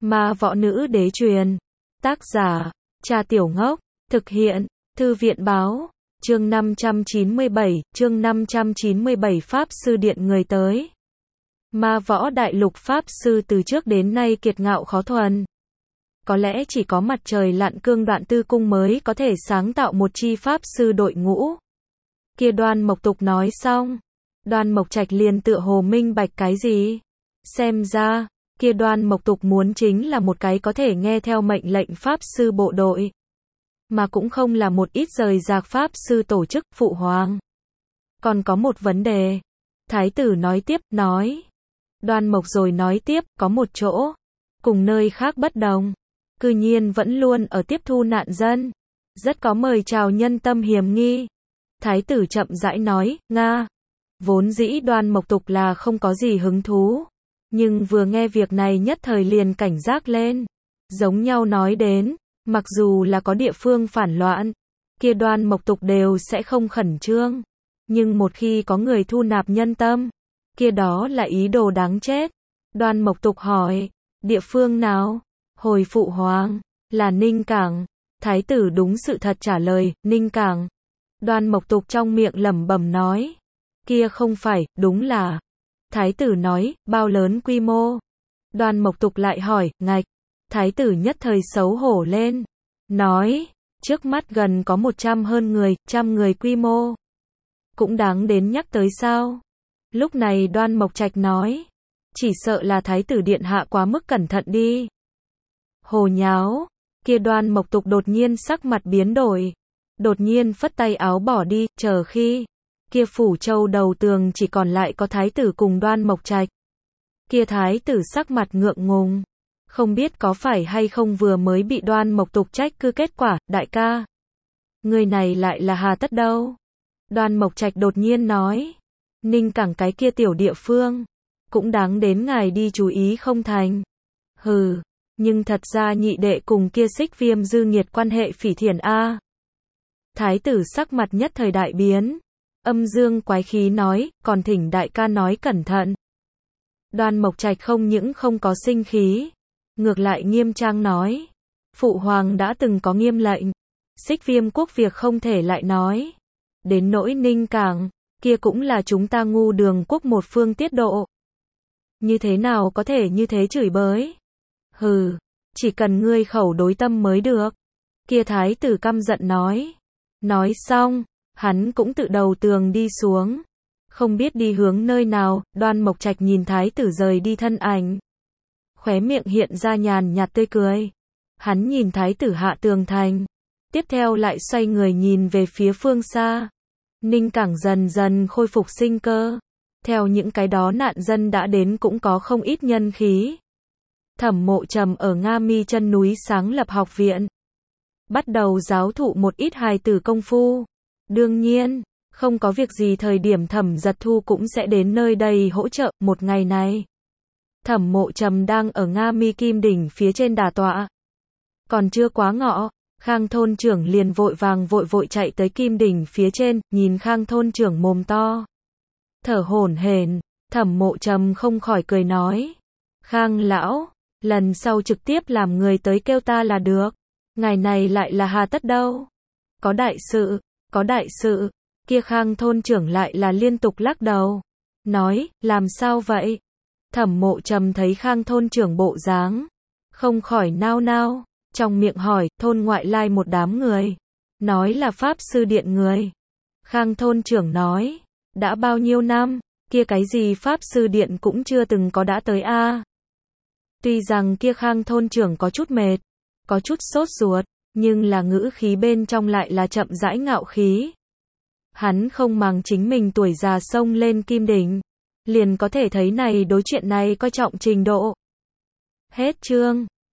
Ma võ nữ đế truyền. Tác giả, Trà Tiểu Ngốc. Thực hiện, Thư viện báo. Chương 597 Pháp Sư Điện người tới. Ma võ đại lục Pháp Sư từ trước đến nay kiệt ngạo khó thuần. Có lẽ chỉ có mặt trời lặn cương đoạn tư cung mới có thể sáng tạo một chi Pháp Sư đội ngũ. Kia Đoan Mộc Tục nói xong. Đoan Mộc Trạch liền tựa hồ minh bạch cái gì? Xem ra, kia Đoan Mộc Tục muốn chính là một cái có thể nghe theo mệnh lệnh Pháp Sư bộ đội. Mà cũng không là một ít rời rạc Pháp Sư tổ chức phụ hoàng. Còn có một vấn đề. Thái tử nói tiếp, nói. Đoan Mộc rồi nói tiếp, có một chỗ. Cùng nơi khác bất đồng. Cư nhiên vẫn luôn ở tiếp thu nạn dân. Rất có mời chào nhân tâm hiểm nghi. Thái tử chậm rãi nói, Nga. Vốn dĩ Đoan Mộc Tục là không có gì hứng thú. Nhưng vừa nghe việc này nhất thời liền cảnh giác lên. Giống nhau nói đến, mặc dù là có địa phương phản loạn, kia Đoan Mộc Tục đều sẽ không khẩn trương. Nhưng một khi có người thu nạp nhân tâm, kia đó là ý đồ đáng chết. Đoan Mộc Tục hỏi, địa phương nào? Hồi phụ hoàng, là Ninh Cảng. Thái tử đúng sự thật trả lời, Ninh Cảng. Đoan Mộc Tục trong miệng lẩm bẩm nói, kia không phải, đúng là. Thái tử nói, bao lớn quy mô? Đoan Mộc Tục lại hỏi, ngạch. Thái tử nhất thời xấu hổ lên. Nói, trước mắt gần có 100 hơn người, 100 người quy mô. Cũng đáng đến nhắc tới sao? Lúc này Đoan Mộc Trạch nói, chỉ sợ là Thái tử điện hạ quá mức cẩn thận đi. Hồ nháo, kia Đoan Mộc Tục đột nhiên sắc mặt biến đổi. Đột nhiên phất tay áo bỏ đi, chờ khi kia phủ châu đầu tường chỉ còn lại có Thái tử cùng Đoan Mộc Trạch. Kia Thái tử sắc mặt ngượng ngùng. Không biết có phải hay không vừa mới bị Đoan Mộc Tục trách cứ kết quả, đại ca. Người này lại là hà tất đâu? Đoan Mộc Trạch đột nhiên nói. Ninh Cảng cái kia tiểu địa phương. Cũng đáng đến ngài đi chú ý không thành. Hừ, nhưng thật ra nhị đệ cùng kia Xích Viêm dư nghiệt quan hệ phỉ thiện a. Thái tử sắc mặt nhất thời đại biến. Âm dương quái khí nói, còn thỉnh đại ca nói cẩn thận. Đoan Mộc Trạch không những không có sinh khí. Ngược lại nghiêm trang nói. Phụ hoàng đã từng có nghiêm lệnh. Xích Viêm quốc việc không thể lại nói. Đến nỗi Ninh Cảng, kia cũng là chúng ta ngu đường quốc một phương tiết độ. Như thế nào có thể như thế chửi bới? Hừ, chỉ cần ngươi khẩu đối tâm mới được. Kia Thái tử căm giận nói. Nói xong, hắn cũng tự đầu tường đi xuống. Không biết đi hướng nơi nào, Đoan Mộc Trạch nhìn Thái tử rời đi thân ảnh. Khóe miệng hiện ra nhàn nhạt tươi cười. Hắn nhìn Thái tử hạ tường thành. Tiếp theo lại xoay người nhìn về phía phương xa. Ninh Cảng dần dần khôi phục sinh cơ. Theo những cái đó nạn dân đã đến cũng có không ít nhân khí. Thẩm Mộ Trầm ở Nga Mi chân núi sáng lập học viện. Bắt đầu giáo thụ một ít hài tử công phu. Đương nhiên, không có việc gì thời điểm Thẩm Giật Thu cũng sẽ đến nơi đây hỗ trợ. Một ngày này, Thẩm Mộ Trầm đang ở Nga Mi Kim Đỉnh phía trên đà tọa. Còn chưa quá ngọ, Khang thôn trưởng liền vội vàng vội chạy tới Kim Đỉnh phía trên, nhìn Khang thôn trưởng mồm to. Thở hổn hển, Thẩm Mộ Trầm không khỏi cười nói. Khang lão, lần sau trực tiếp làm người tới kêu ta là được. Ngày này lại là hà tất đâu. Có đại sự, kia Khang thôn trưởng lại là liên tục lắc đầu. Nói, làm sao vậy? Thẩm Mộ Trầm thấy Khang thôn trưởng bộ dáng. Không khỏi nao nao, trong miệng hỏi, thôn ngoại lai một đám người. Nói là Pháp Sư Điện người. Khang thôn trưởng nói, đã bao nhiêu năm, kia cái gì Pháp Sư Điện cũng chưa từng có đã tới a. Tuy rằng kia Khang thôn trưởng có chút mệt, có chút sốt ruột, nhưng là ngữ khí bên trong lại là chậm rãi ngạo khí. Hắn không màng chính mình tuổi già xông lên Kim Đỉnh, liền có thể thấy này đối chuyện này coi trọng trình độ. Hết chương.